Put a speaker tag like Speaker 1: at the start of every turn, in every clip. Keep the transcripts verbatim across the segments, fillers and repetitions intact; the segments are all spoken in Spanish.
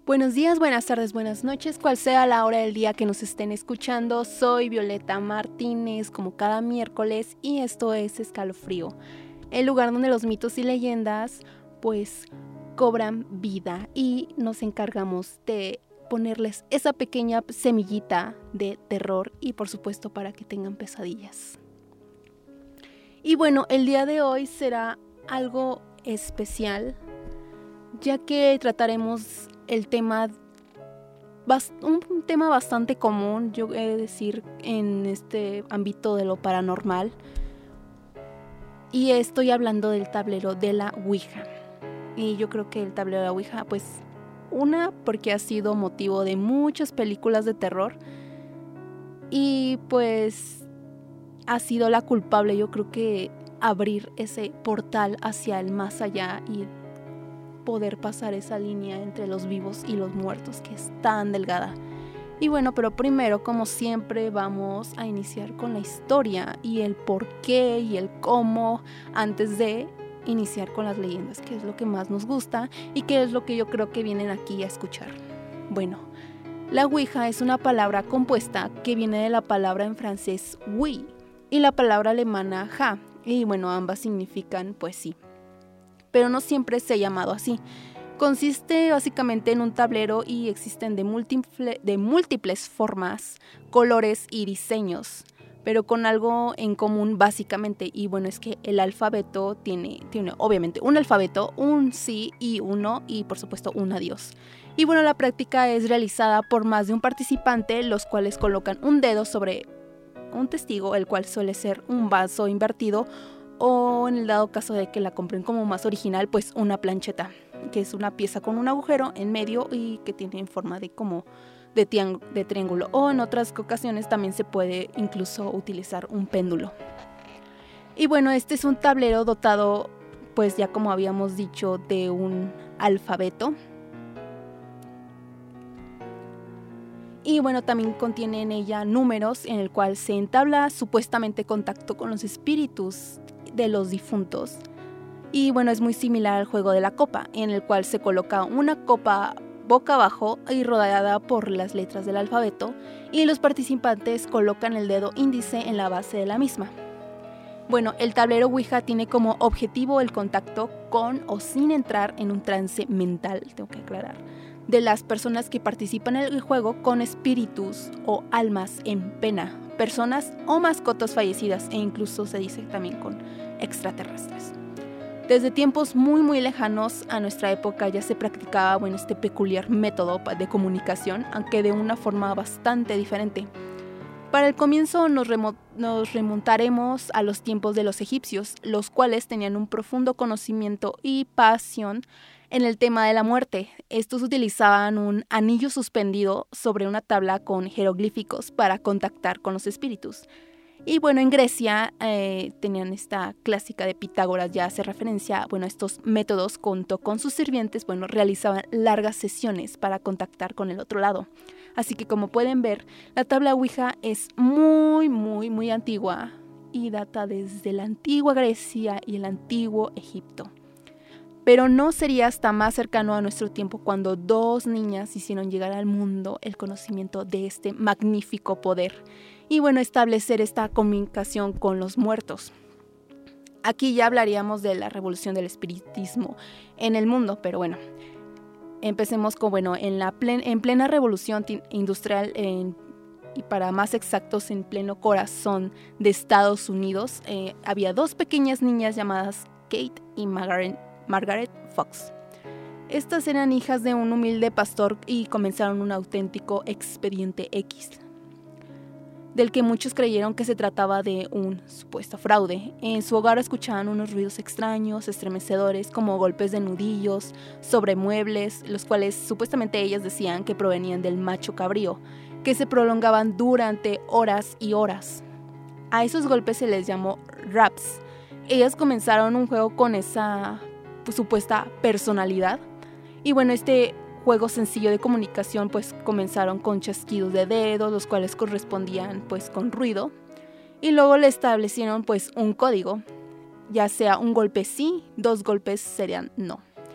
Speaker 1: Buenos días, buenas tardes, buenas noches, cual sea la hora del día que nos estén escuchando. Soy Violeta Martínez, como cada miércoles, y esto es Escalofrío, el lugar donde los mitos y leyendas pues cobran vida y nos encargamos de ponerles esa pequeña semillita de terror y por supuesto para que tengan pesadillas. Y bueno, el día de hoy será algo especial, ya que trataremos el tema, un tema bastante común, yo he de decir, en este ámbito de lo paranormal. Y estoy hablando del tablero de la Ouija. Y yo creo que el tablero de la Ouija, pues, una, porque ha sido motivo de muchas películas de terror. Y pues ha sido la culpable, yo creo que abrir ese portal hacia el más allá y poder pasar esa línea entre los vivos y los muertos, que es tan delgada. Y bueno, pero primero, como siempre, vamos a iniciar con la historia y el por qué y el cómo, antes de iniciar con las leyendas, que es lo que más nos gusta y que es lo que yo creo que vienen aquí a escuchar. Bueno, la Ouija es una palabra compuesta que viene de la palabra en francés oui y la palabra alemana ja, y bueno, ambas significan pues sí, pero no siempre se ha llamado así. Consiste básicamente en un tablero y existen de, múltiple, de múltiples formas, colores y diseños, pero con algo en común básicamente, y bueno, es que el alfabeto tiene, tiene obviamente un alfabeto, un sí y un no, y por supuesto un adiós. Y bueno, la práctica es realizada por más de un participante, los cuales colocan un dedo sobre un testigo, el cual suele ser un vaso invertido, o en el dado caso de que la compren como más original, pues una plancheta, que es una pieza con un agujero en medio y que tiene forma de como de, tiang- de triángulo, o en otras ocasiones también se puede incluso utilizar un péndulo. Y bueno, este es un tablero dotado, pues ya como habíamos dicho, de un alfabeto. Y bueno, también contiene en ella números en el cual se entabla supuestamente contacto con los espíritus de los difuntos. Y bueno, es muy similar al juego de la copa, en el cual se coloca una copa boca abajo y rodeada por las letras del alfabeto, y los participantes colocan el dedo índice en la base de la misma. Bueno, el tablero Ouija tiene como objetivo el contacto con o sin entrar en un trance mental, tengo que aclarar, de las personas que participan en el juego con espíritus o almas en pena, personas o mascotas fallecidas, e incluso se dice también con extraterrestres. Desde tiempos muy muy lejanos a nuestra época ya se practicaba bueno, este peculiar método de comunicación, aunque de una forma bastante diferente. Para el comienzo nos, remo- nos remontaremos a los tiempos de los egipcios, los cuales tenían un profundo conocimiento y pasión en el tema de la muerte. Estos utilizaban un anillo suspendido sobre una tabla con jeroglíficos para contactar con los espíritus. Y bueno, en Grecia eh, tenían esta clásica de Pitágoras, ya hace referencia bueno, a estos métodos, junto con sus sirvientes, bueno, realizaban largas sesiones para contactar con el otro lado. Así que como pueden ver, la tabla Ouija es muy, muy, muy antigua y data desde la antigua Grecia y el antiguo Egipto. Pero no sería hasta más cercano a nuestro tiempo cuando dos niñas hicieron llegar al mundo el conocimiento de este magnífico poder y bueno, establecer esta comunicación con los muertos. Aquí ya hablaríamos de la revolución del espiritismo en el mundo, pero bueno, empecemos con, bueno, en, la plen- en plena revolución industrial, en, y para más exactos, en pleno corazón de Estados Unidos, eh, había dos pequeñas niñas llamadas Kate y Margaret, Margaret Fox. Estas eran hijas de un humilde pastor y comenzaron un auténtico expediente X, del que muchos creyeron que se trataba de un supuesto fraude. En su hogar escuchaban unos ruidos extraños, estremecedores, como golpes de nudillos sobre muebles, los cuales supuestamente ellas decían que provenían del macho cabrío, que se prolongaban durante horas y horas. A esos golpes se les llamó raps. Ellas comenzaron un juego con esa pues, supuesta personalidad. Y bueno, este juego sencillo de comunicación pues comenzaron con chasquidos de dedos, los cuales correspondían pues con ruido, y luego le establecieron pues un código, ya sea un golpe sí, dos golpes serían no.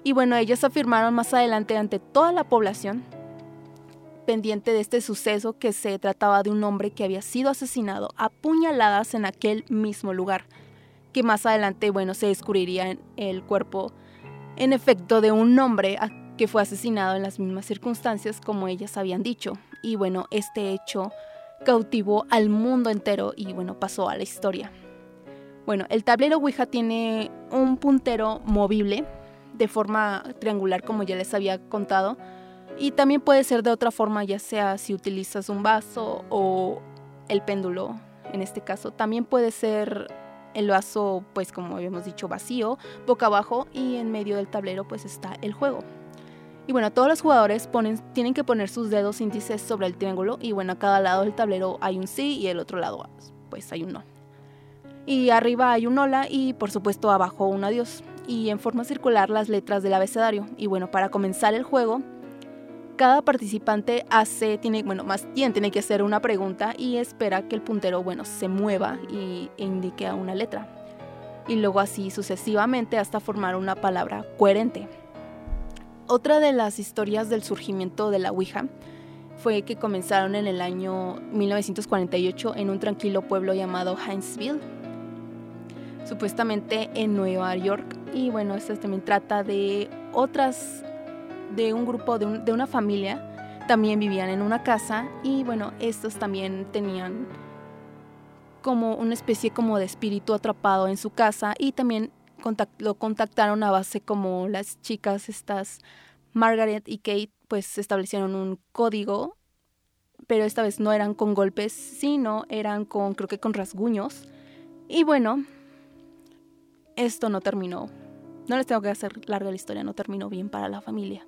Speaker 1: Y bueno, ellos afirmaron más adelante ante toda la población pendiente de este suceso que se trataba de un hombre que había sido asesinado a puñaladas en aquel mismo lugar, que más adelante, bueno, se descubriría en el cuerpo, en efecto, de un hombre que fue asesinado en las mismas circunstancias como ellas habían dicho. Y bueno, este hecho cautivó al mundo entero y bueno, pasó a la historia. Bueno, el tablero Ouija tiene un puntero movible de forma triangular, como ya les había contado, y también puede ser de otra forma, ya sea si utilizas un vaso o el péndulo, en este caso. También puede ser el vaso, pues como habíamos dicho, vacío, boca abajo, y en medio del tablero pues está el juego. Y bueno, todos los jugadores ponen, tienen que poner sus dedos índices sobre el triángulo, y bueno, a cada lado del tablero hay un sí y el otro lado pues hay un no. Y arriba hay un hola y por supuesto abajo un adiós. Y en forma circular las letras del abecedario. Y bueno, para comenzar el juego, cada participante hace, tiene, bueno, más bien tiene que hacer una pregunta y espera que el puntero, bueno, se mueva y e indique a una letra. Y luego así sucesivamente hasta formar una palabra coherente. Otra de las historias del surgimiento de la Ouija fue que comenzaron en el año mil novecientos cuarenta y ocho en un tranquilo pueblo llamado Hinesville, supuestamente en Nueva York. Y bueno, esto también trata de otras, de un grupo, de, un, de una familia, también vivían en una casa y bueno, estos también tenían como una especie como de espíritu atrapado en su casa y también contact, lo contactaron a base como las chicas estas, Margaret y Kate, pues establecieron un código, pero esta vez no eran con golpes, sino eran con, creo que con rasguños. Y bueno, esto no terminó, no les tengo que hacer larga la historia, no terminó bien para la familia.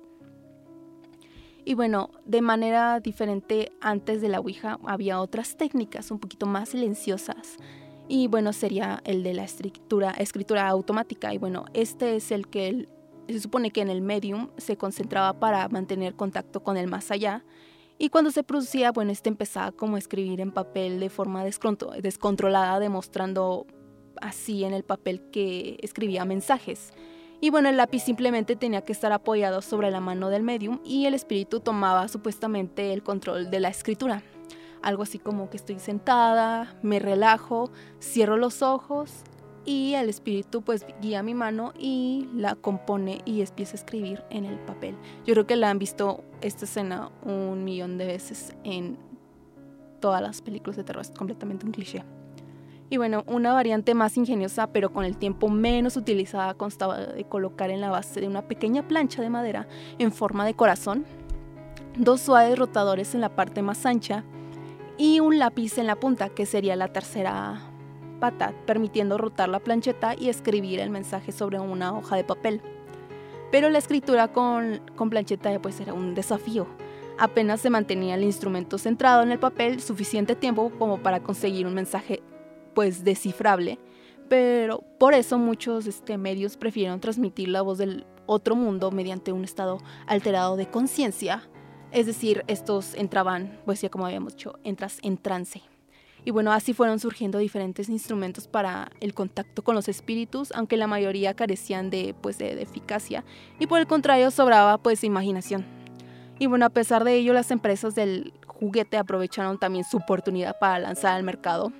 Speaker 1: Y bueno, de manera diferente, antes de la Ouija había otras técnicas un poquito más silenciosas. Y bueno, sería el de la escritura, escritura automática. Y bueno, este es el que el, se supone que en el medium se concentraba para mantener contacto con el más allá. Y cuando se producía, bueno, este empezaba como a escribir en papel de forma descontrolada, demostrando así en el papel que escribía mensajes. Y bueno, el lápiz simplemente tenía que estar apoyado sobre la mano del medium y el espíritu tomaba supuestamente el control de la escritura. Algo así como que estoy sentada, me relajo, cierro los ojos y el espíritu pues guía mi mano y la compone y empieza a escribir en el papel. Yo creo que la han visto esta escena un millón de veces en todas las películas de terror, es completamente un cliché. Y bueno, una variante más ingeniosa, pero con el tiempo menos utilizada, constaba de colocar en la base de una pequeña plancha de madera en forma de corazón, dos suaves rotadores en la parte más ancha y un lápiz en la punta, que sería la tercera pata, permitiendo rotar la plancheta y escribir el mensaje sobre una hoja de papel. Pero la escritura con, con plancheta pues era un desafío. Apenas se mantenía el instrumento centrado en el papel suficiente tiempo como para conseguir un mensaje pues descifrable, pero por eso muchos este, medios prefirieron transmitir la voz del otro mundo mediante un estado alterado de conciencia, es decir, estos entraban, pues ya como habíamos dicho, entras en trance. Y bueno, así fueron surgiendo diferentes instrumentos para el contacto con los espíritus, aunque la mayoría carecían de, pues, de, de eficacia, y por el contrario sobraba pues imaginación. Y bueno, a pesar de ello, las empresas del juguete aprovecharon también su oportunidad para lanzar al mercado.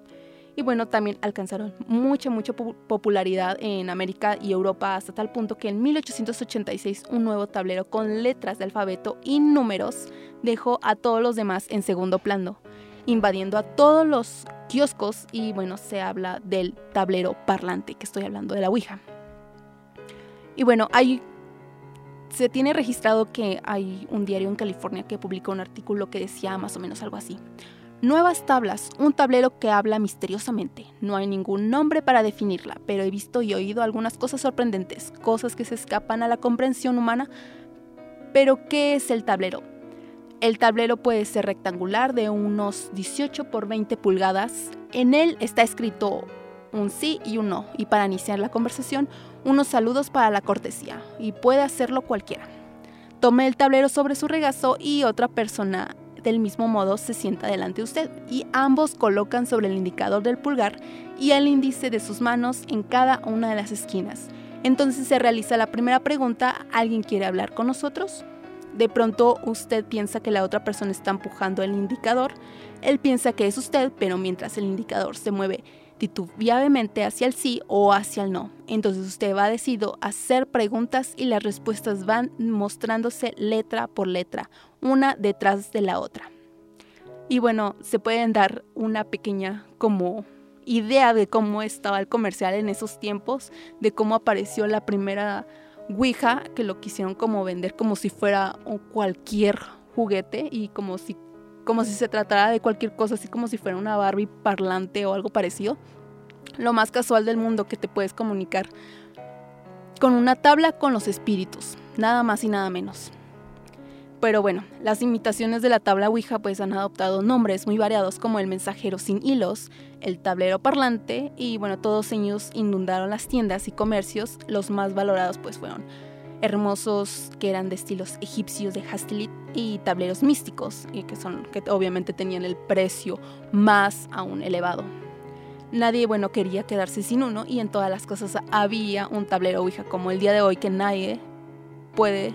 Speaker 1: Y bueno, también alcanzaron mucha, mucha popularidad en América y Europa, hasta tal punto que en mil ochocientos ochenta y seis un nuevo tablero con letras de alfabeto y números dejó a todos los demás en segundo plano, invadiendo a todos los kioscos. Y bueno, se habla del tablero parlante, que estoy hablando de la Ouija. Y bueno, hay, se tiene registrado que hay un diario en California que publicó un artículo que decía más o menos algo así: nuevas tablas, un tablero que habla misteriosamente. No hay ningún nombre para definirla, pero he visto y oído algunas cosas sorprendentes, cosas que se escapan a la comprensión humana. ¿Pero qué es el tablero? El tablero puede ser rectangular de unos dieciocho por veinte pulgadas. En él está escrito un sí y un no, y para iniciar la conversación, unos saludos para la cortesía, y puede hacerlo cualquiera. Tome el tablero sobre su regazo y otra persona del mismo modo se sienta delante de usted, y ambos colocan sobre el indicador del pulgar y el índice de sus manos en cada una de las esquinas. Entonces se realiza la primera pregunta: ¿alguien quiere hablar con nosotros? De pronto usted piensa que la otra persona está empujando el indicador. Él piensa que es usted, pero mientras el indicador se mueve titubeantemente hacia el sí o hacia el no. Entonces usted va decidido a hacer preguntas y las respuestas van mostrándose letra por letra, una detrás de la otra. Y bueno, se pueden dar una pequeña como idea de cómo estaba el comercial en esos tiempos, de cómo apareció la primera Ouija, que lo quisieron como vender como si fuera cualquier juguete y como si como si se tratara de cualquier cosa, así como si fuera una Barbie parlante o algo parecido. Lo más casual del mundo, que te puedes comunicar con una tabla con los espíritus, nada más y nada menos. Pero bueno, las imitaciones de la tabla Ouija pues han adoptado nombres muy variados, como el mensajero sin hilos, el tablero parlante, y bueno, todos ellos inundaron las tiendas y comercios. Los más valorados pues fueron hermosos, que eran de estilos egipcios de Hastilit, y tableros místicos, y que son que obviamente tenían el precio más aún elevado. Nadie, bueno, quería quedarse sin uno, y en todas las cosas había un tablero Ouija, como el día de hoy que nadie puede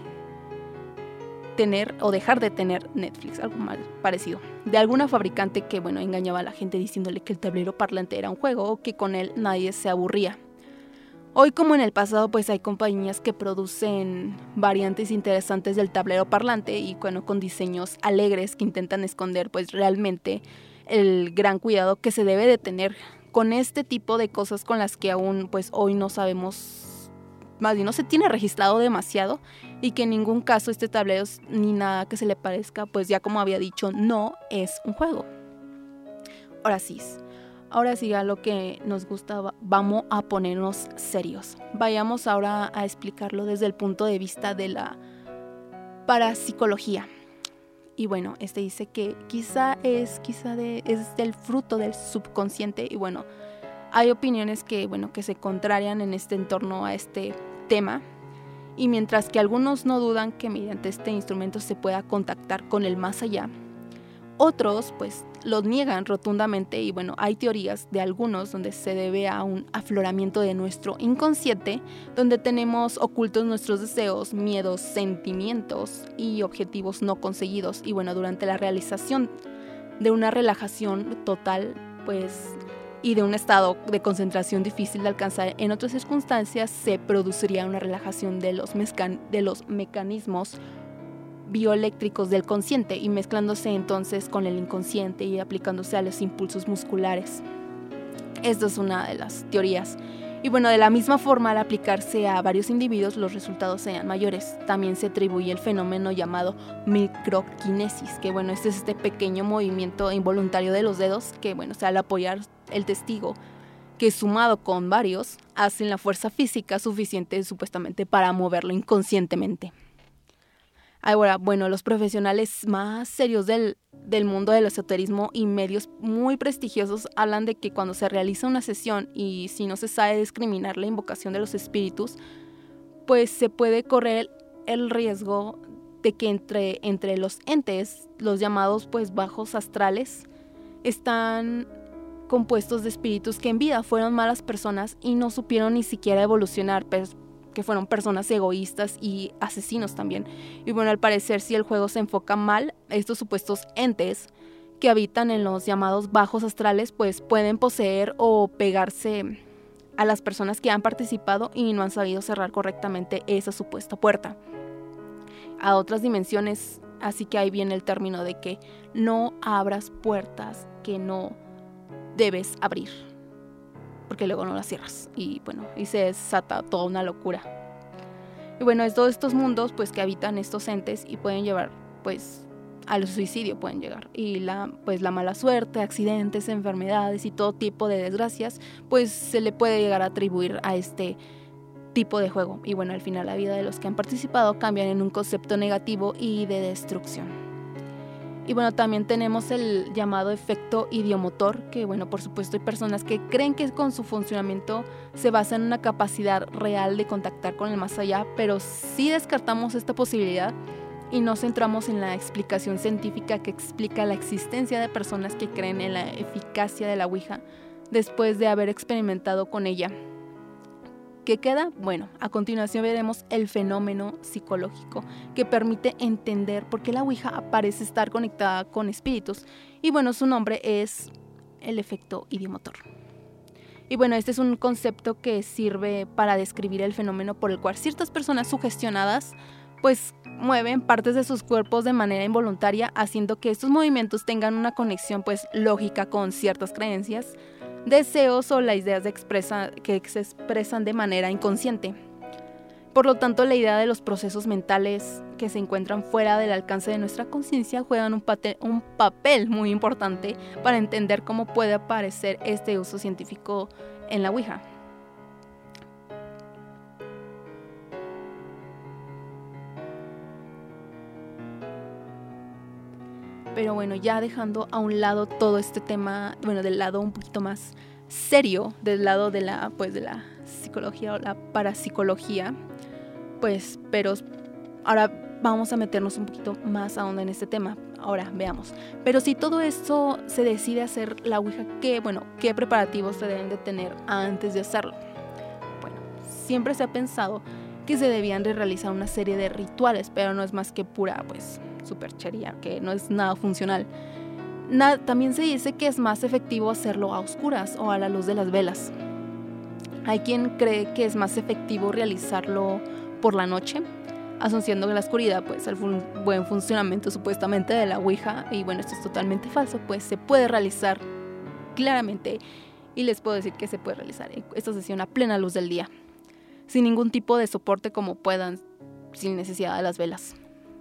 Speaker 1: tener o dejar de tener Netflix, algo mal parecido, de alguna fabricante que, bueno, engañaba a la gente diciéndole que el tablero parlante era un juego o que con él nadie se aburría. Hoy, como en el pasado, pues hay compañías que producen variantes interesantes del tablero parlante y bueno, con diseños alegres que intentan esconder pues realmente el gran cuidado que se debe de tener con este tipo de cosas, con las que aún pues hoy no sabemos, más bien no se tiene registrado demasiado, y que en ningún caso este tablero ni nada que se le parezca, pues ya como había dicho, no es un juego. Ahora sí, ahora sí a lo que nos gusta, vamos a ponernos serios. Vayamos ahora a explicarlo desde el punto de vista de la parapsicología. Y bueno, este dice que quizá es, quizá de, es del fruto del subconsciente, y bueno, hay opiniones que, bueno, que se contrarian en este entorno a este tema, y mientras que algunos no dudan que mediante este instrumento se pueda contactar con el más allá, otros pues lo niegan rotundamente. Y bueno, hay teorías de algunos donde se debe a un afloramiento de nuestro inconsciente, donde tenemos ocultos nuestros deseos, miedos, sentimientos y objetivos no conseguidos, y bueno, durante la realización de una relajación total pues y de un estado de concentración difícil de alcanzar en otras circunstancias, se produciría una relajación de los, mezcan- de los mecanismos bioeléctricos del consciente, y mezclándose entonces con el inconsciente y aplicándose a los impulsos musculares. Esta es una de las teorías. Y bueno, de la misma forma, al aplicarse a varios individuos, los resultados sean mayores. También se atribuye el fenómeno llamado microquinesis, que bueno, este es este pequeño movimiento involuntario de los dedos, que bueno, o sea, al apoyar el testigo, que sumado con varios, hacen la fuerza física suficiente supuestamente para moverlo inconscientemente. Ahora, bueno, los profesionales más serios del, del mundo del esoterismo y medios muy prestigiosos hablan de que cuando se realiza una sesión y si no se sabe discriminar la invocación de los espíritus, pues se puede correr el riesgo de que entre, entre los entes, los llamados pues bajos astrales, están compuestos de espíritus que en vida fueron malas personas y no supieron ni siquiera evolucionar, pues, que fueron personas egoístas y asesinos también. Y bueno, al parecer, si el juego se enfoca mal, estos supuestos entes que habitan en los llamados bajos astrales, pues pueden poseer o pegarse a las personas que han participado y no han sabido cerrar correctamente esa supuesta puerta a otras dimensiones. Así que ahí viene el término de que no abras puertas que no debes abrir, porque luego no las cierras y bueno, y se desata toda una locura. Y bueno, es todos estos mundos pues que habitan estos entes y pueden llevar pues al suicidio, pueden llegar, y la pues la mala suerte, accidentes, enfermedades y todo tipo de desgracias pues se le puede llegar a atribuir a este tipo de juego. Y bueno, al final la vida de los que han participado cambian en un concepto negativo y de destrucción. Y bueno, también tenemos el llamado efecto idiomotor, que bueno, por supuesto hay personas que creen que con su funcionamiento se basa en una capacidad real de contactar con el más allá, pero sí descartamos esta posibilidad y nos centramos en la explicación científica que explica la existencia de personas que creen en la eficacia de la Ouija después de haber experimentado con ella. ¿Qué queda? Bueno, a continuación veremos el fenómeno psicológico que permite entender por qué la Ouija parece estar conectada con espíritus. Y bueno, su nombre es el efecto idiomotor. Y bueno, este es un concepto que sirve para describir el fenómeno por el cual ciertas personas sugestionadas pues mueven partes de sus cuerpos de manera involuntaria, haciendo que estos movimientos tengan una conexión pues lógica con ciertas creencias, deseos o las ideas de expresa, que se expresan de manera inconsciente. Por lo tanto, la idea de los procesos mentales que se encuentran fuera del alcance de nuestra conciencia juegan un, pate, un papel muy importante para entender cómo puede aparecer este uso científico en la Ouija. Pero bueno, ya dejando a un lado todo este tema, bueno, del lado un poquito más serio, del lado de la, pues, de la psicología o la parapsicología, pues, pero ahora vamos a meternos un poquito más a onda en este tema. Ahora, veamos. Pero si todo esto se decide hacer la Ouija, ¿qué, bueno, qué preparativos se deben de tener antes de hacerlo? Bueno, siempre se ha pensado que se debían de realizar una serie de rituales, pero no es más que pura, pues, superchería, que no es nada funcional. Nada, también se dice que es más efectivo hacerlo a oscuras o a la luz de las velas. Hay quien cree que es más efectivo realizarlo por la noche, asociando la oscuridad pues al fun- buen funcionamiento supuestamente de la Ouija, y bueno, esto es totalmente falso, pues se puede realizar claramente, y les puedo decir que se puede realizar esta sesión a plena luz del día, sin ningún tipo de soporte como puedan, sin necesidad de las velas.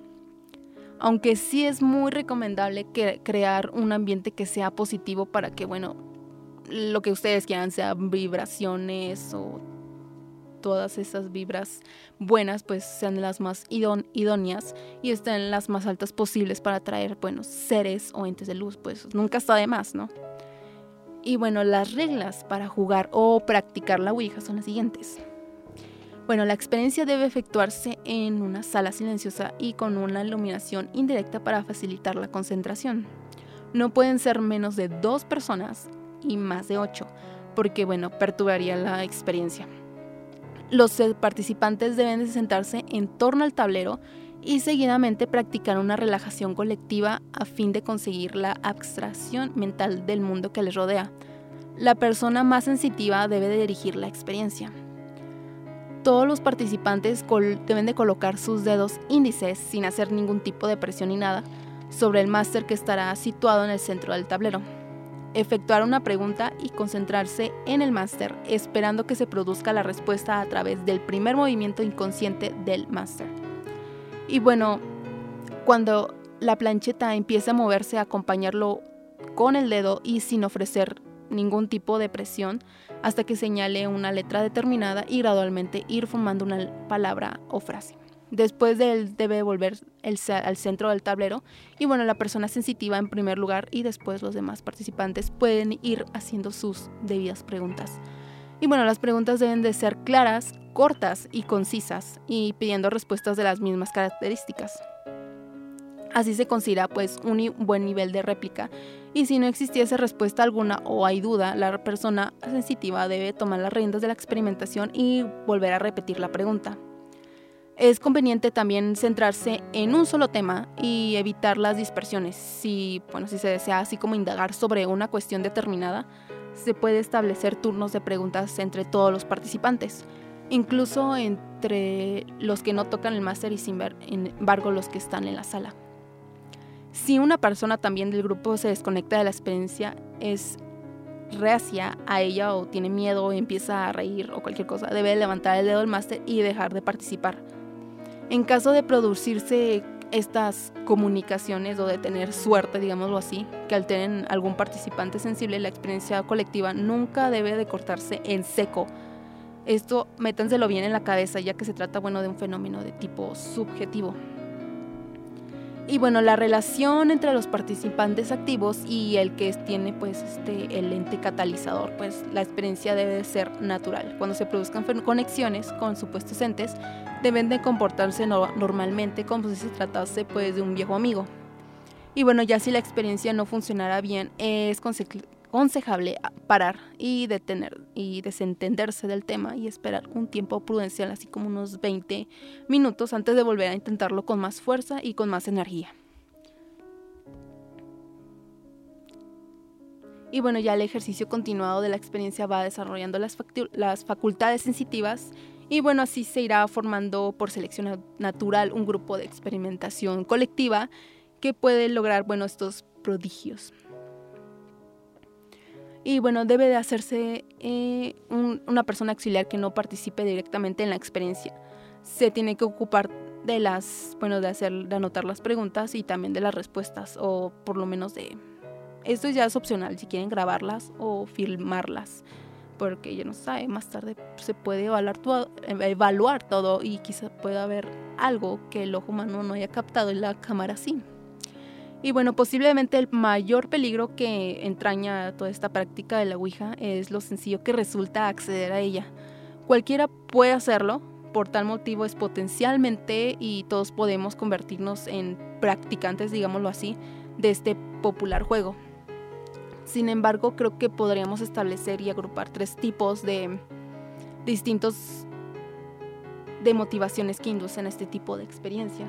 Speaker 1: Aunque sí es muy recomendable que crear un ambiente que sea positivo para que, bueno, lo que ustedes quieran sean vibraciones o todas esas vibras buenas, pues sean las más idón- idóneas y estén las más altas posibles para atraer buenos seres o entes de luz, pues nunca está de más, ¿no? Y bueno, las reglas para jugar o practicar la Ouija son las siguientes. Bueno, la experiencia debe efectuarse en una sala silenciosa y con una iluminación indirecta para facilitar la concentración. No pueden ser menos de dos personas y más de ocho, porque bueno, perturbaría la experiencia. Los participantes deben de sentarse en torno al tablero y seguidamente practicar una relajación colectiva a fin de conseguir la abstracción mental del mundo que les rodea. La persona más sensitiva debe de dirigir la experiencia. Todos los participantes col- deben de colocar sus dedos índices, sin hacer ningún tipo de presión ni nada, sobre el máster que estará situado en el centro del tablero. Efectuar una pregunta y concentrarse en el máster, esperando que se produzca la respuesta a través del primer movimiento inconsciente del máster. Y bueno, cuando la plancheta empiece a moverse, acompañarlo con el dedo y sin ofrecer ningún tipo de presión hasta que señale una letra determinada y gradualmente ir formando una palabra o frase. Después de él debe volver el, al centro del tablero y bueno, la persona sensitiva en primer lugar y después los demás participantes pueden ir haciendo sus debidas preguntas. Y bueno, las preguntas deben de ser claras, cortas y concisas y pidiendo respuestas de las mismas características. Así se considera pues un buen nivel de réplica, y si no existiese respuesta alguna o hay duda, la persona sensitiva debe tomar las riendas de la experimentación y volver a repetir la pregunta. Es conveniente también centrarse en un solo tema y evitar las dispersiones. Si, bueno, si se desea así como indagar sobre una cuestión determinada, se puede establecer turnos de preguntas entre todos los participantes, incluso entre los que no tocan el máster y sin embargo los que están en la sala. Si una persona también del grupo se desconecta de la experiencia, es reacia a ella o tiene miedo o empieza a reír o cualquier cosa, debe levantar el dedo del máster y dejar de participar. En caso de producirse estas comunicaciones o de tener suerte, digámoslo así, que alteren algún participante sensible, la experiencia colectiva nunca debe de cortarse en seco. Esto métanselo bien en la cabeza, ya que se trata, bueno, de un fenómeno de tipo subjetivo. Y bueno, la relación entre los participantes activos y el que tiene pues este el ente catalizador, pues la experiencia debe de ser natural. Cuando se produzcan conexiones con supuestos entes, deben de comportarse no, normalmente como si se tratase pues de un viejo amigo. Y bueno, ya si la experiencia no funcionara bien, es conse- aconsejable parar y detener y desentenderse del tema y esperar un tiempo prudencial, así como unos veinte minutos antes de volver a intentarlo con más fuerza y con más energía. Y bueno, ya el ejercicio continuado de la experiencia va desarrollando las, facu- las facultades sensitivas y bueno, así se irá formando por selección natural un grupo de experimentación colectiva que puede lograr, bueno, estos prodigios. Y bueno, debe de hacerse eh, un, una persona auxiliar que no participe directamente en la experiencia. Se tiene que ocupar de las, bueno, de hacer, de anotar las preguntas y también de las respuestas, o por lo menos de... Esto ya es opcional, si quieren grabarlas o filmarlas, porque ya no sabe, más tarde se puede evaluar todo, evaluar todo y quizá pueda haber algo que el ojo humano no haya captado en la cámara sí. Y bueno, posiblemente el mayor peligro que entraña toda esta práctica de la Ouija es lo sencillo que resulta acceder a ella. Cualquiera puede hacerlo, por tal motivo es potencialmente y todos podemos convertirnos en practicantes, digámoslo así, de este popular juego. Sin embargo, creo que podríamos establecer y agrupar tres tipos de distintos de motivaciones que inducen a este tipo de experiencias.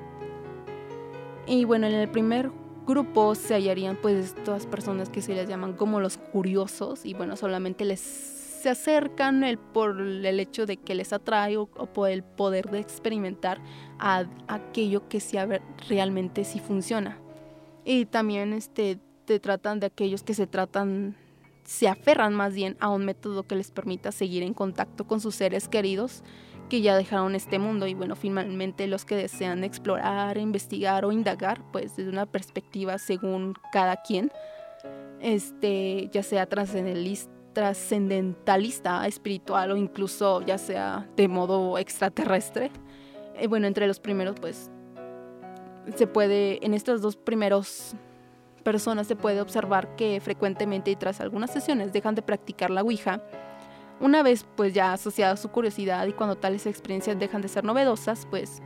Speaker 1: Y bueno, en el primer grupo se hallarían pues todas personas que se les llaman como los curiosos y bueno, solamente les se acercan el, por el hecho de que les atrae o, o por el poder de experimentar a, a aquello que sí, a ver, realmente sí funciona. Y también este, te tratan de aquellos que se tratan, se aferran más bien a un método que les permita seguir en contacto con sus seres queridos que ya dejaron este mundo. Y bueno, finalmente los que desean explorar, investigar o indagar, pues desde una perspectiva según cada quien, este, ya sea trascendentalista, trascendentalista, espiritual o incluso ya sea de modo extraterrestre. Eh, bueno, entre los primeros pues se puede, en estas dos primeros personas se puede observar que frecuentemente y tras algunas sesiones dejan de practicar la Ouija. Una vez pues ya asociada a su curiosidad y cuando tales experiencias dejan de ser novedosas, pues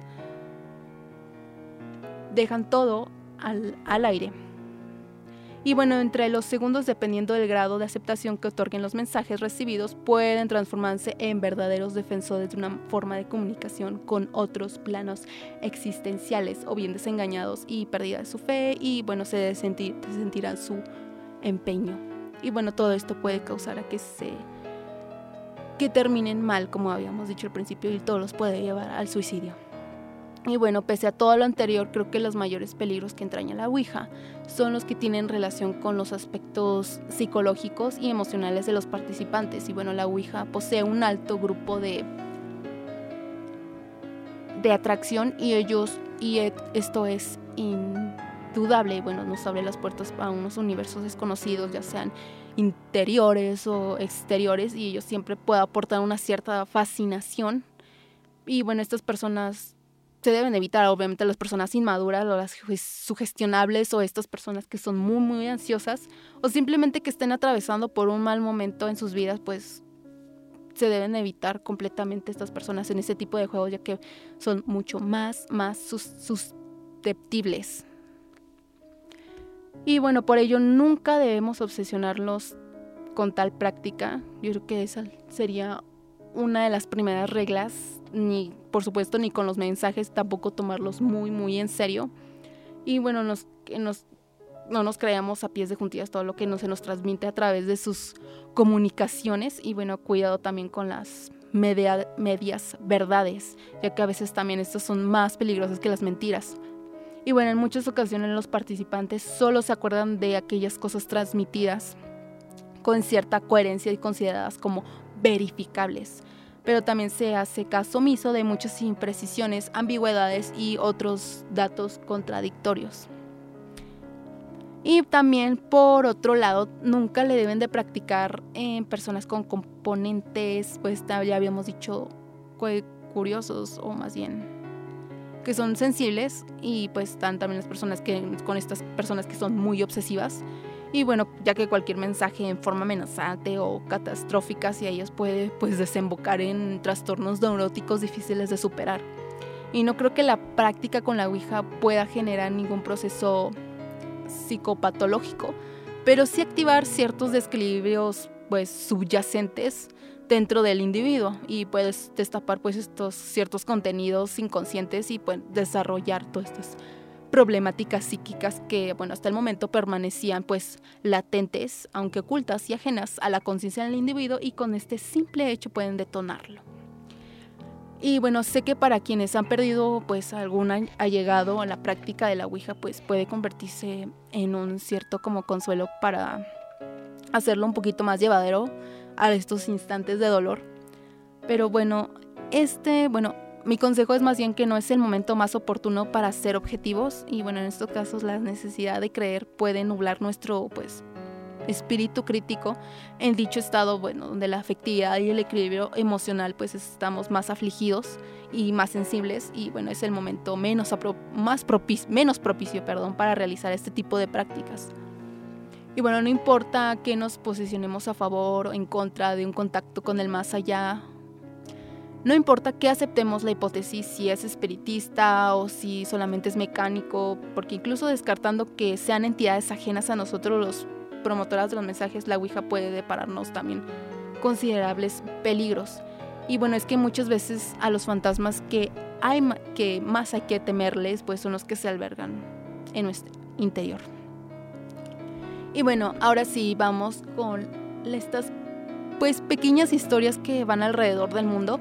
Speaker 1: dejan todo al, al aire. Y bueno, entre los segundos, dependiendo del grado de aceptación que otorguen los mensajes recibidos, pueden transformarse en verdaderos defensores de una forma de comunicación con otros planos existenciales, o bien desengañados y pérdida de su fe, y bueno, se sentir, sentirán su empeño. Y bueno, todo esto puede causar a que se que terminen mal, como habíamos dicho al principio, y todo los puede llevar al suicidio. Y bueno, pese a todo lo anterior, creo que los mayores peligros que entraña la Ouija son los que tienen relación con los aspectos psicológicos y emocionales de los participantes. Y bueno, la Ouija posee un alto grupo de, de atracción y ellos, y esto es indudable. Y bueno, nos abre las puertas a unos universos desconocidos, ya sean interiores o exteriores, y ellos siempre pueden aportar una cierta fascinación. Y bueno, estas personas se deben evitar, obviamente, las personas inmaduras o las sugestionables o estas personas que son muy muy ansiosas o simplemente que estén atravesando por un mal momento en sus vidas, pues se deben evitar completamente estas personas en este tipo de juegos, ya que son mucho más más sus- susceptibles. Y bueno, por ello nunca debemos obsesionarlos con tal práctica. Yo creo que esa sería una de las primeras reglas, ni por supuesto ni con los mensajes, tampoco tomarlos muy muy en serio. Y bueno, nos, nos, no nos creamos a pies de juntillas todo lo que no se nos transmite a través de sus comunicaciones. Y bueno, cuidado también con las media, medias verdades, ya que a veces también estas son más peligrosas que las mentiras. Y bueno, en muchas ocasiones los participantes solo se acuerdan de aquellas cosas transmitidas con cierta coherencia y consideradas como verificables, pero también se hace caso omiso de muchas imprecisiones, ambigüedades y otros datos contradictorios. Y también, por otro lado, nunca le deben de practicar en personas con componentes, pues ya habíamos dicho, curiosos, o más bien que son sensibles, y pues están también las personas que, con estas personas que son muy obsesivas. Y bueno, ya que cualquier mensaje en forma amenazante o catastrófica hacia ellos puede pues desembocar en trastornos neuróticos difíciles de superar. Y no creo que la práctica con la Ouija pueda generar ningún proceso psicopatológico, pero sí activar ciertos desequilibrios pues subyacentes dentro del individuo y puedes destapar pues estos ciertos contenidos inconscientes y pues desarrollar todas estas problemáticas psíquicas que bueno hasta el momento permanecían pues latentes, aunque ocultas y ajenas a la conciencia del individuo, y con este simple hecho pueden detonarlo. Y bueno, sé que para quienes han perdido pues algún allegado a la práctica de la Ouija, pues puede convertirse en un cierto como consuelo para hacerlo un poquito más llevadero a estos instantes de dolor. Pero bueno, este, bueno, mi consejo es más bien que no es el momento más oportuno para ser objetivos, y bueno, en estos casos la necesidad de creer puede nublar nuestro pues espíritu crítico en dicho estado, bueno, donde la afectividad y el equilibrio emocional pues estamos más afligidos y más sensibles, y bueno, es el momento menos, apro- más propicio, menos propicio perdón, para realizar este tipo de prácticas. Y bueno, no importa que nos posicionemos a favor o en contra de un contacto con el más allá, no importa que aceptemos la hipótesis si es espiritista o si solamente es mecánico, porque incluso descartando que sean entidades ajenas a nosotros, los promotoras de los mensajes, la Ouija puede depararnos también considerables peligros. Y bueno, es que muchas veces a los fantasmas que, hay, que más hay que temerles, pues son los que se albergan en nuestro interior. Y bueno, ahora sí vamos con estas pues pequeñas historias que van alrededor del mundo.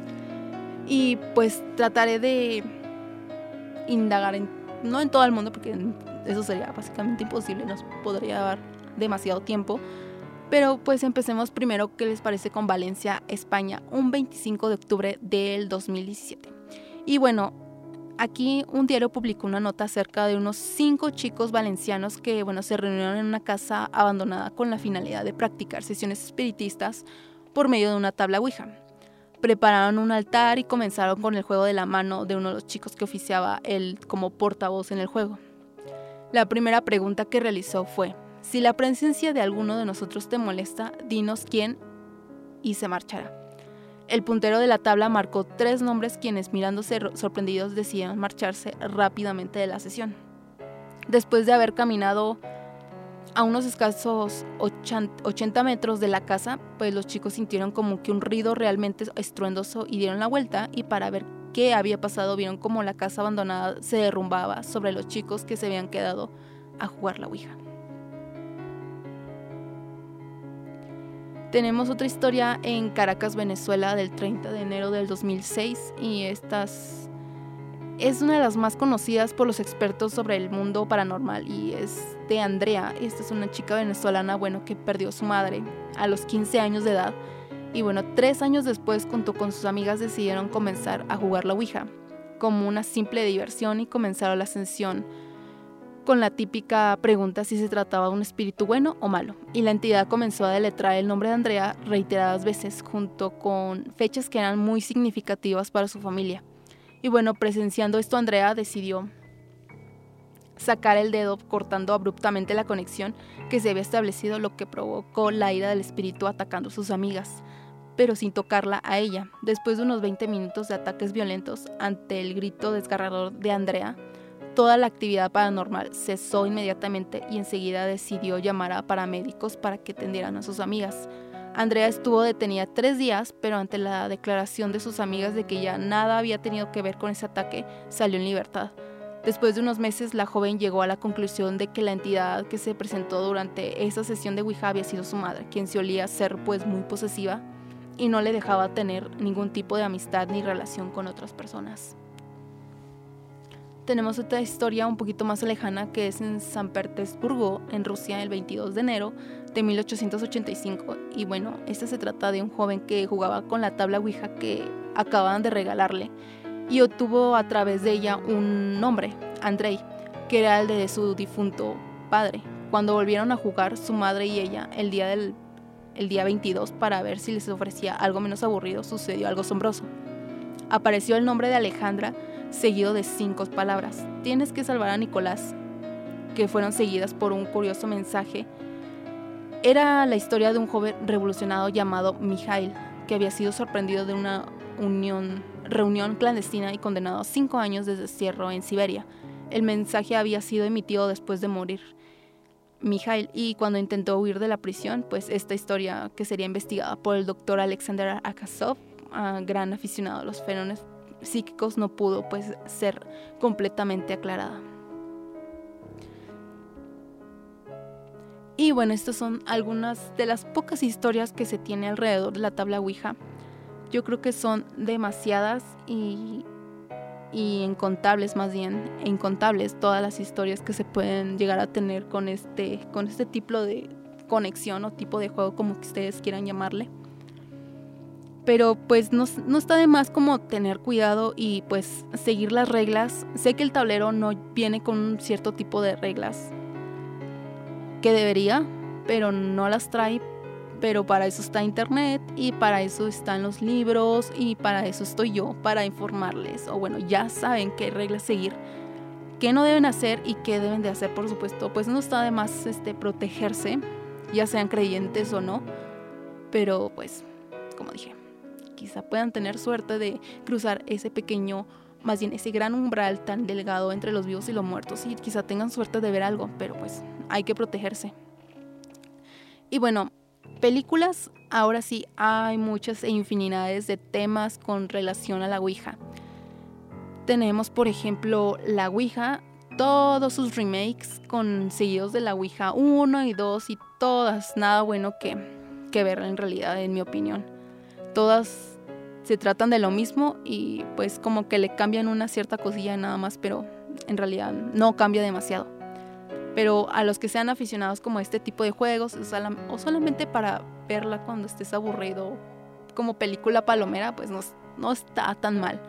Speaker 1: Y pues trataré de indagar en, no en todo el mundo, porque eso sería básicamente imposible, nos podría dar demasiado tiempo. Pero pues empecemos primero, ¿qué les parece con Valencia, España, un veinticinco de octubre del dos mil diecisiete? Y bueno, aquí un diario publicó una nota acerca de unos cinco chicos valencianos que bueno, se reunieron en una casa abandonada con la finalidad de practicar sesiones espiritistas por medio de una tabla Ouija. Prepararon un altar y comenzaron con el juego de la mano de uno de los chicos que oficiaba él como portavoz en el juego. La primera pregunta que realizó fue: si la presencia de alguno de nosotros te molesta, dinos quién y se marchará. El puntero de la tabla marcó tres nombres, quienes mirándose sorprendidos decidieron marcharse rápidamente de la sesión. Después de haber caminado a unos escasos ochenta metros de la casa, pues los chicos sintieron como que un ruido realmente estruendoso y dieron la vuelta, y para ver qué había pasado vieron como la casa abandonada se derrumbaba sobre los chicos que se habían quedado a jugar la Ouija. Tenemos otra historia en Caracas, Venezuela, del treinta de enero del dos mil seis, y esta es una de las más conocidas por los expertos sobre el mundo paranormal, y es de Andrea. Esta es una chica venezolana, bueno, que perdió a su madre a los quince años de edad, y bueno, tres años después, junto con sus amigas, decidieron comenzar a jugar la Ouija como una simple diversión, y comenzaron la sesión con la típica pregunta si se trataba de un espíritu bueno o malo, y la entidad comenzó a deletrar el nombre de Andrea reiteradas veces, junto con fechas que eran muy significativas para su familia. Y bueno, presenciando esto, Andrea decidió sacar el dedo, cortando abruptamente la conexión que se había establecido, lo que provocó la ira del espíritu atacando a sus amigas, pero sin tocarla a ella. Después de unos veinte minutos de ataques violentos, ante el grito desgarrador de Andrea, toda la actividad paranormal cesó inmediatamente, y enseguida decidió llamar a paramédicos para que atendieran a sus amigas. Andrea estuvo detenida tres días, pero ante la declaración de sus amigas de que ya nada había tenido que ver con ese ataque, salió en libertad. Después de unos meses, la joven llegó a la conclusión de que la entidad que se presentó durante esa sesión de Ouija había sido su madre, quien solía ser pues muy posesiva y no le dejaba tener ningún tipo de amistad ni relación con otras personas. Tenemos otra historia un poquito más lejana, que es en San Petersburgo, en Rusia, el veintidós de enero de mil ochocientos ochenta y cinco. Y bueno, esta se trata de un joven que jugaba con la tabla Ouija que acababan de regalarle, y obtuvo a través de ella un nombre, Andrei, que era el de su difunto padre. Cuando volvieron a jugar su madre y ella el día, del, el día veintidós para ver si les ofrecía algo menos aburrido, sucedió algo asombroso. Apareció el nombre de Alejandra, seguido de cinco palabras: tienes que salvar a Nicolás, que fueron seguidas por un curioso mensaje. Era la historia de un joven revolucionado llamado Mikhail, que había sido sorprendido de una unión, reunión clandestina y condenado a cinco años de destierro en Siberia. El mensaje había sido emitido después de morir. Mikhail, y cuando intentó huir de la prisión, pues esta historia, que sería investigada por el doctor Alexander Akasov, uh, gran aficionado a los fenómenos psíquicos, no pudo pues ser completamente aclarada. Y bueno, estas son algunas de las pocas historias que se tiene alrededor de la tabla Ouija. Yo creo que son demasiadas y, y incontables, más bien, incontables todas las historias que se pueden llegar a tener con este, con este tipo de conexión o tipo de juego, como que ustedes quieran llamarle. Pero pues no, no está de más como tener cuidado y pues seguir las reglas. Sé que el tablero no viene con un cierto tipo de reglas que debería, pero no las trae. Pero para eso está internet y para eso están los libros y para eso estoy yo, para informarles. O bueno, ya saben qué reglas seguir, qué no deben hacer y qué deben de hacer, por supuesto. Pues no está de más este, protegerse, ya sean creyentes o no. Pero pues, como dije, quizá puedan tener suerte de cruzar ese pequeño, más bien ese gran umbral tan delgado entre los vivos y los muertos, y quizá tengan suerte de ver algo, pero pues hay que protegerse. Y bueno, películas, ahora sí hay muchas e infinidades de temas con relación a la Ouija. Tenemos, por ejemplo, la Ouija, todos sus remakes con seguidos de la Ouija uno y dos, y todas, nada bueno que, que ver en realidad, en mi opinión. Todas se tratan de lo mismo y pues como que le cambian una cierta cosilla nada más, pero en realidad no cambia demasiado. Pero a los que sean aficionados como a este tipo de juegos, o solamente para verla cuando estés aburrido como película palomera, pues no, no está tan mal.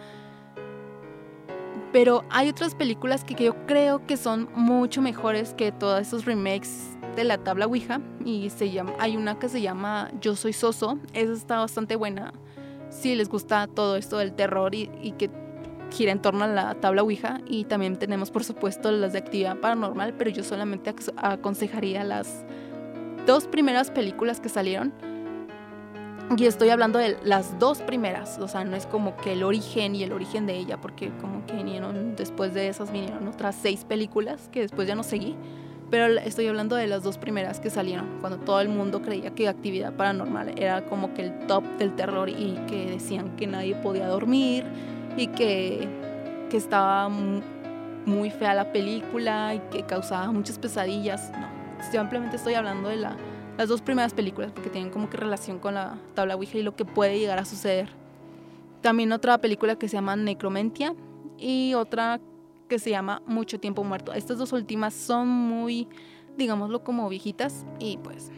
Speaker 1: Pero hay otras películas que yo creo que son mucho mejores que todos esos remakes de la tabla Ouija, y se llama, hay una que se llama Yo Soy Soso. Esa está bastante buena si les gusta todo esto del terror y, y que gira en torno a la tabla Ouija. Y también tenemos, por supuesto, las de actividad paranormal, pero yo solamente ac- aconsejaría las dos primeras películas que salieron, y estoy hablando de las dos primeras, o sea, no es como que el origen y el origen de ella, porque como que vinieron después de esas, vinieron otras seis películas que después ya no seguí, pero estoy hablando de las dos primeras que salieron, cuando todo el mundo creía que actividad paranormal era como que el top del terror, y que decían que nadie podía dormir y que, que estaba muy fea la película y que causaba muchas pesadillas. No, simplemente estoy hablando de la, las dos primeras películas, porque tienen como que relación con la tabla Ouija y lo que puede llegar a suceder. También otra película que se llama Necromentia y otra que se llama Mucho Tiempo Muerto. Estas dos últimas son muy, digámoslo, como viejitas, y pues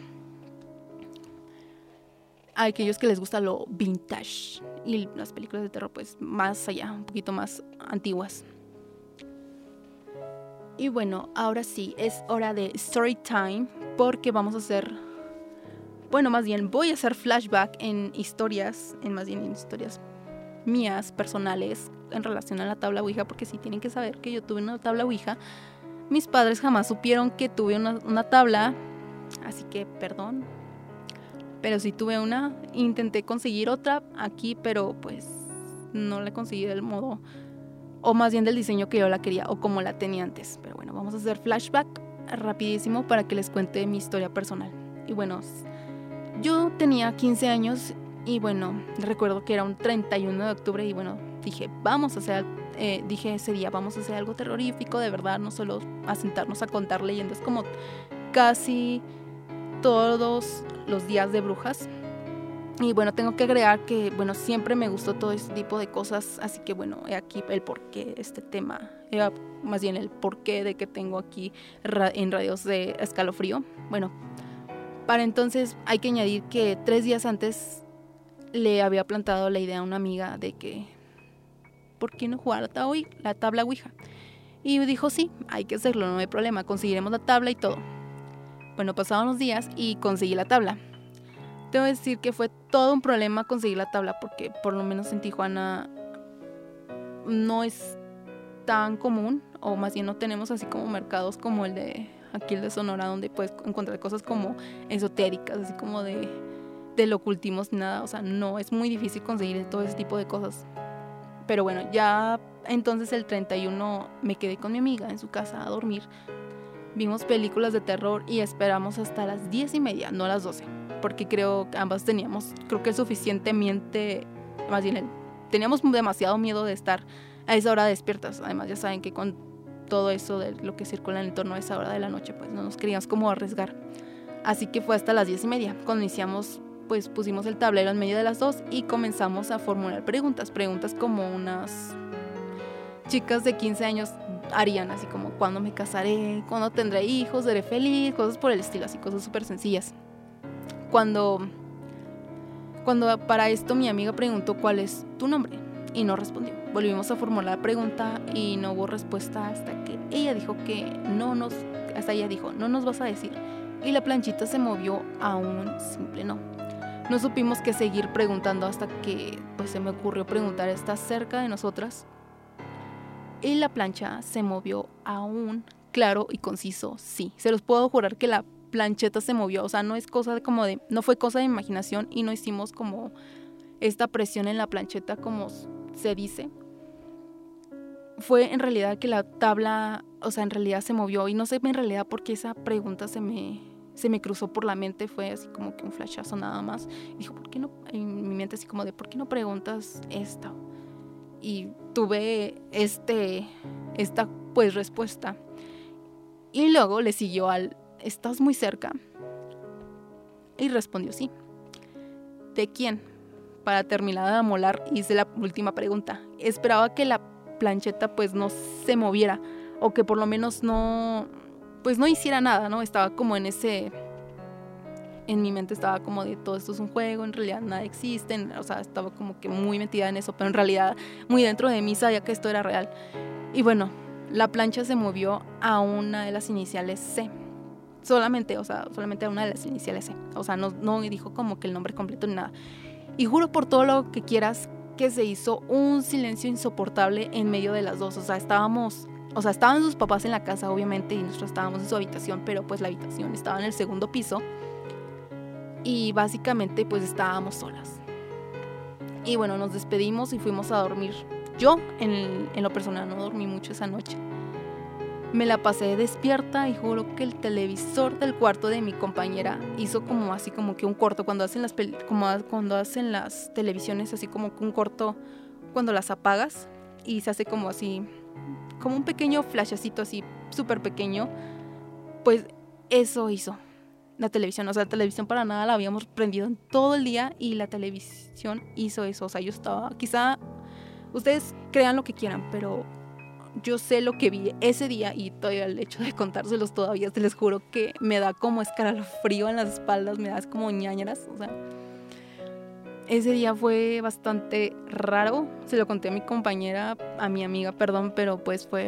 Speaker 1: a aquellos que les gusta lo vintage y las películas de terror pues más allá, un poquito más antiguas. Y bueno, ahora sí, es hora de story time, porque vamos a hacer, bueno, más bien voy a hacer flashback en historias, en más bien en historias mías, personales, en relación a la tabla Ouija, porque sí tienen que saber que yo tuve una tabla Ouija. Mis padres jamás supieron que tuve una, una tabla, así que perdón, pero sí tuve una. Intenté conseguir otra aquí, pero pues no la conseguí del modo, o más bien del diseño que yo la quería, o como la tenía antes. Pero bueno, vamos a hacer flashback rapidísimo para que les cuente mi historia personal. Y bueno, yo tenía quince años y bueno, recuerdo que era un treinta y uno de octubre y bueno, dije, vamos a hacer, eh, dije ese día, vamos a hacer algo terrorífico, de verdad, no solo a sentarnos a contar leyendas como casi todos los días de brujas. Y bueno, tengo que agregar que bueno, siempre me gustó todo este tipo de cosas, así que bueno, he aquí el porqué de este tema, era más bien el porqué de que tengo aquí ra- en Radios de Escalofrío. Bueno, para entonces hay que añadir que tres días antes le había plantado la idea a una amiga de que ¿por qué no jugar la, tab- la tabla Ouija? Y dijo sí, hay que hacerlo, no hay problema, conseguiremos la tabla y todo. Bueno, pasaron los días y conseguí la tabla. Debo decir que fue todo un problema conseguir la tabla, porque por lo menos en Tijuana no es tan común, o más bien no tenemos así como mercados como el de aquí, el de Sonora, donde puedes encontrar cosas como esotéricas, así como de, del ocultismo ni nada. O sea, no, es muy difícil conseguir todo ese tipo de cosas. Pero bueno, ya entonces el treinta y uno me quedé con mi amiga en su casa a dormir. vimos películas de terror y esperamos hasta las diez y media, no las doce, porque creo que ambas teníamos, creo que suficientemente, más bien, teníamos demasiado miedo de estar a esa hora despiertas. Además, ya saben que con todo eso de lo que circula en el entorno a esa hora de la noche, pues no nos queríamos como arriesgar. Así que fue hasta las diez y media. Cuando iniciamos, pues pusimos el tablero en medio de las dos y comenzamos a formular preguntas, preguntas como unas chicas de quince años harían, así como ¿cuándo me casaré? ¿Cuándo tendré hijos? ¿Seré feliz? Cosas por el estilo, así cosas súper sencillas. Cuando, cuando para esto mi amiga preguntó ¿cuál es tu nombre? Y no respondió. Volvimos a formular la pregunta y no hubo respuesta hasta que ella dijo que no nos, hasta ella dijo, no nos vas a decir. Y la planchita se movió a un simple no. No supimos qué seguir preguntando hasta que pues se me ocurrió preguntar, ¿estás cerca de nosotras? Y la plancha se movió a un claro y conciso sí. Se los puedo jurar que la plancheta se movió, o sea, no es cosa de como de, no fue cosa de imaginación y no hicimos como esta presión en la plancheta como se dice. Fue en realidad que la tabla, o sea, en realidad se movió y no sé en realidad por qué esa pregunta se me, se me cruzó por la mente, fue así como que un flashazo nada más. Y dijo, ¿por qué no? En mi mente así como de, ¿por qué no preguntas esto? Y tuve este, esta pues respuesta. Y luego le siguió al, ¿estás muy cerca? Y respondió sí. ¿De quién? Para terminar de amolar hice la última pregunta. Esperaba que la plancheta pues no se moviera o que por lo menos no, pues no hiciera nada, ¿no? Estaba como en ese, en mi mente estaba como de todo esto es un juego, en realidad nada existe, o sea, estaba como que muy metida en eso, pero en realidad muy dentro de mí sabía que esto era real. Y bueno, la plancha se movió a una de las iniciales C. Solamente, o sea, solamente a una de las iniciales C. O sea, no, no dijo como que el nombre completo ni nada. Y juro por todo lo que quieras que se hizo un silencio insoportable en medio de las dos. O sea, estábamos, o sea, estaban sus papás en la casa, obviamente, y nosotros estábamos en su habitación, pero pues la habitación estaba en el segundo piso. Y básicamente pues estábamos solas. Y bueno, nos despedimos y fuimos a dormir. Yo, en, en lo personal, no dormí mucho esa noche. Me la pasé despierta y juro que el televisor del cuarto de mi compañera hizo como así como que un corto cuando hacen las pel- como cuando hacen las televisiones, así como que un corto cuando las apagas y se hace como así como un pequeño flashacito así súper pequeño. Pues eso hizo la televisión, o sea, la televisión para nada la habíamos prendido en todo el día y la televisión hizo eso. O sea, yo estaba, quizá ustedes crean lo que quieran, pero yo sé lo que vi ese día y todavía el hecho de contárselos todavía, te les juro que me da como escalofrío en las espaldas, me da como ñañaras, o sea, ese día fue bastante raro. Se lo conté a mi compañera, a mi amiga, perdón, pero pues fue,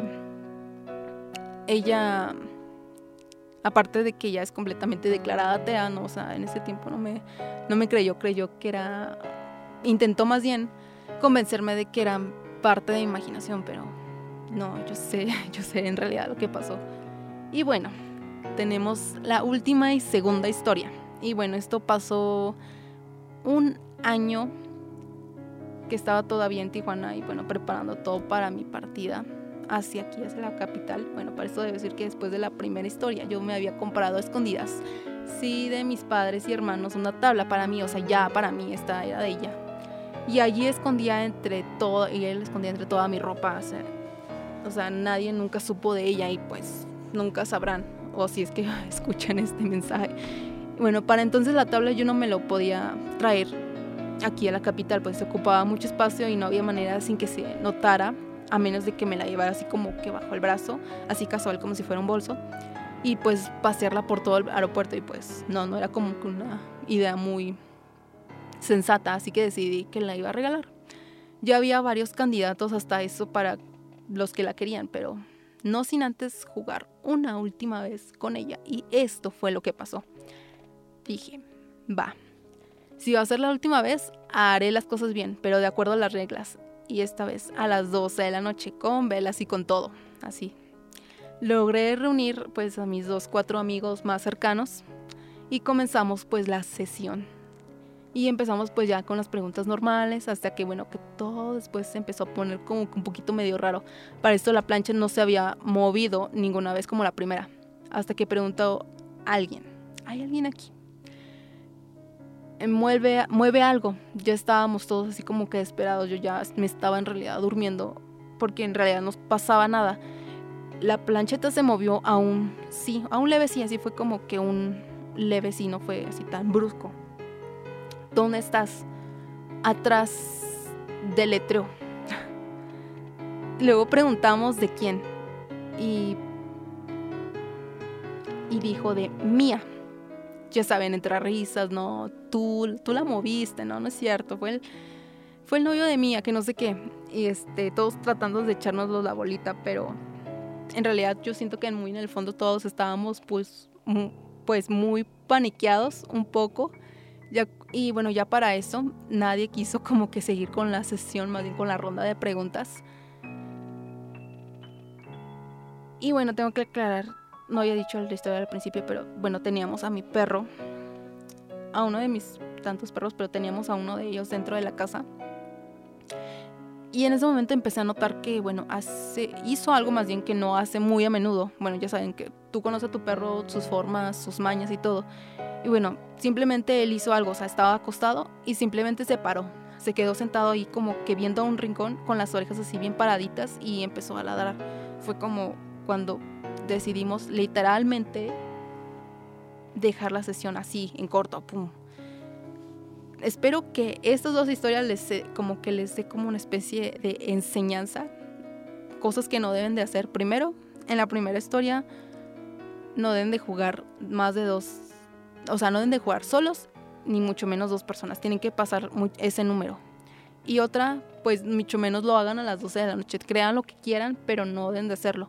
Speaker 1: ella, aparte de que ella es completamente declarada atea, no, o sea, en ese tiempo no me, no me creyó, creyó que era, intentó más bien convencerme de que era parte de mi imaginación, pero no, yo sé, yo sé en realidad lo que pasó. Y bueno, tenemos la última y segunda historia. Y bueno, esto pasó un año que estaba todavía en Tijuana y bueno, preparando todo para mi partida hacia aquí, hacia la capital. Bueno, para esto debo decir que después de la primera historia yo me había comprado a escondidas, sí, de mis padres y hermanos, una tabla para mí, o sea, ya para mí esta era de ella. Y allí escondía entre todo, y él escondía entre toda mi ropa, o sea, O sea, nadie nunca supo de ella y pues nunca sabrán, o si es que escuchan este mensaje. Bueno, para entonces la tabla yo no me lo podía traer aquí a la capital, pues se ocupaba mucho espacio y no había manera sin que se notara, a menos de que me la llevara así como que bajo el brazo, así casual como si fuera un bolso, y pues pasearla por todo el aeropuerto y pues no, no era como que una idea muy sensata, así que decidí que la iba a regalar. Ya había varios candidatos hasta eso para los que la querían, pero no sin antes jugar una última vez con ella, y esto fue lo que pasó. Dije, va, si va a ser la última vez, haré las cosas bien, pero de acuerdo a las reglas, y esta vez a las doce de la noche, con velas y con todo, así. Logré reunir pues a mis dos, cuatro amigos más cercanos, y comenzamos pues la sesión. Y empezamos pues ya con las preguntas normales, hasta que bueno, que todo después se empezó a poner como un poquito medio raro. Para esto la plancha no se había movido ninguna vez como la primera. hasta que preguntó alguien, ¿hay alguien aquí? Mueve, mueve algo. Ya estábamos todos así como que desesperados. Yo ya me estaba en realidad durmiendo porque en realidad no pasaba nada. La plancheta se movió a un sí, a un leve sí, así fue como que un leve sí, no fue así tan brusco. ¿Dónde estás? Atrás del letrero. Luego preguntamos de quién y, y dijo de Mía. Ya saben, entre risas, no, tú, tú la moviste, no, no es cierto, fue el, fue el novio de Mía, que no sé qué, y este, todos tratando de echarnos la bolita, pero en realidad yo siento que muy en el fondo todos estábamos pues, muy, pues muy paniqueados un poco, ya, y bueno, ya para eso nadie quiso como que seguir con la sesión, más bien con la ronda de preguntas. Y bueno, tengo que aclarar, no había dicho la historia al principio, pero bueno, teníamos a mi perro, a uno de mis tantos perros, pero teníamos a uno de ellos dentro de la casa. Y en ese momento empecé a notar que, bueno, hace, hizo algo más bien que no hace muy a menudo. Bueno, ya saben que tú conoces a tu perro, sus formas, sus mañas y todo. Y bueno, simplemente él hizo algo, o sea, estaba acostado y simplemente se paró. Se quedó sentado ahí como que viendo a un rincón con las orejas así bien paraditas y empezó a ladrar. Fue como cuando decidimos literalmente dejar la sesión así, en corto, pum. Espero que estas dos historias les como que les dé como una especie de enseñanza, cosas que no deben de hacer. Primero, en la primera historia, no deben de jugar más de dos, o sea, no deben de jugar solos, ni mucho menos dos personas, tienen que pasar ese número. Y otra, pues mucho menos lo hagan a las doce de la noche, crean lo que quieran, pero no deben de hacerlo.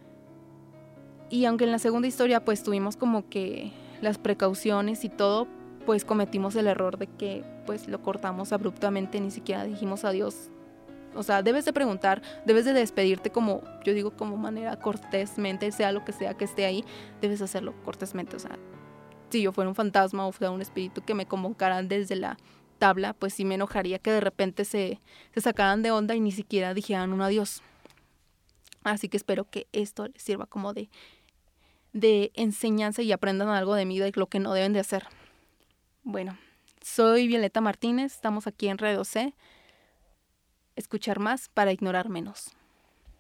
Speaker 1: Y aunque en la segunda historia pues tuvimos como que las precauciones y todo, pues cometimos el error de que pues lo cortamos abruptamente, ni siquiera dijimos adiós. O sea, debes de preguntar, debes de despedirte como, yo digo, como manera cortésmente, sea lo que sea que esté ahí, debes hacerlo cortésmente. O sea, si yo fuera un fantasma o fuera un espíritu que me convocaran desde la tabla, pues sí me enojaría que de repente se, se sacaran de onda y ni siquiera dijeran un adiós. Así que espero que esto les sirva como de, de enseñanza y aprendan algo de mí, de lo que no deben de hacer. Bueno, soy Violeta Martínez, estamos aquí en Radio C. Escuchar más para ignorar menos.